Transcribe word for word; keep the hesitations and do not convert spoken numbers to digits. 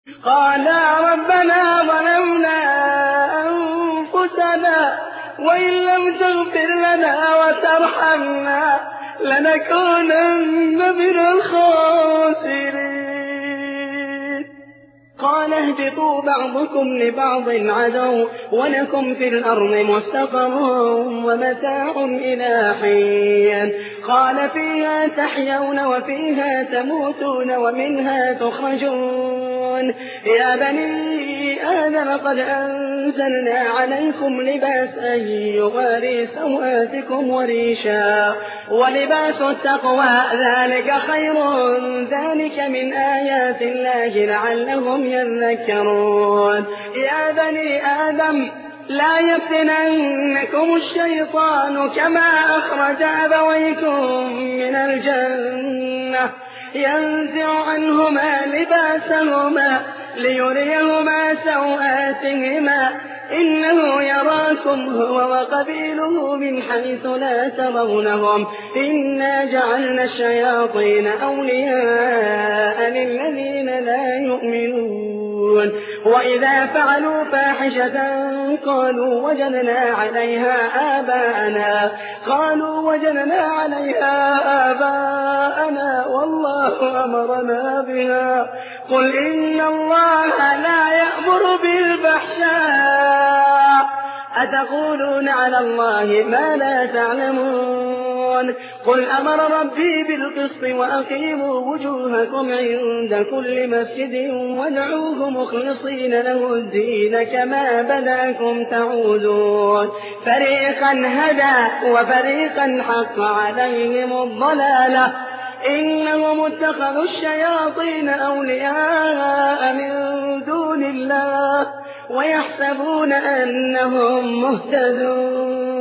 قالا ربنا ظلمنا أنفسنا وإن لم تغفر لنا وترحمنا لنكونن من الخاسرين. قال اهبطوا بعضكم لبعض عدو ولكم في الأرض مستقر ومتاع إلى حين. قال فيها تحيون وفيها تموتون ومنها تخرجون. يا بني آدم قد أنزلنا عليكم لباسا يواري سوآتكم وريشا ولباس التقوى ذلك خير ذلك من آيات الله لعلهم يذكرون. يا بني آدم لا يفتننكم الشيطان كما أخرج أبويكم من الجنة ينزع عنهما لباسهما ليريهما سوآتهما إنه يراكم هو وقبيله من حيث لا ترونهم إنا جعلنا الشياطين أولياء للذين لا يؤمنون. وإذا فعلوا فاحشة قالوا وجدنا عليها آباءنا قالوا وجدنا عليها آباءنا والله أمرنا بها قل إن الله لا يأمر بالفحشاء أتقولون على الله ما لا تعلمون. قل أمر ربي بالقسط وأقيموا وجوهكم عند كل مسجد وادعوه مخلصين له الدين كما بدأكم تعودون. فريقا هدى وفريقا حق عليهم الضلالة إنهم اتخذوا الشياطين أولياء من دون الله ويحسبون أنهم مهتدون.